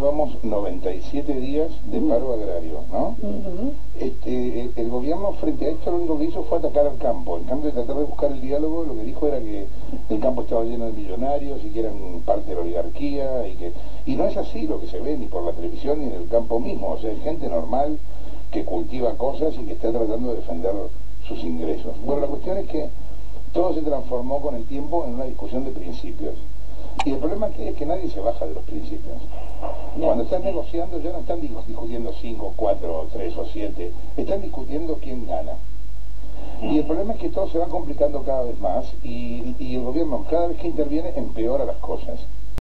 llevamos 97 días de paro agrario, ¿no? El gobierno frente a esto lo único que hizo fue atacar al campo. En cambio de tratar de buscar el diálogo, lo que dijo era que el campo estaba lleno de millonarios y que eran parte de la oligarquía y no es así lo que se ve ni por la televisión ni en el campo mismo. O sea, hay gente normal que cultiva cosas y que está tratando de defender sus ingresos. Bueno, la cuestión es que todo se transformó con el tiempo en una discusión de principios. Y el problema es que nadie se baja de los principios. Cuando están negociando ya no están discutiendo 5, 4, 3 o 7, están discutiendo quién gana. Y el problema es que todo se va complicando cada vez más y el gobierno cada vez que interviene empeora las cosas.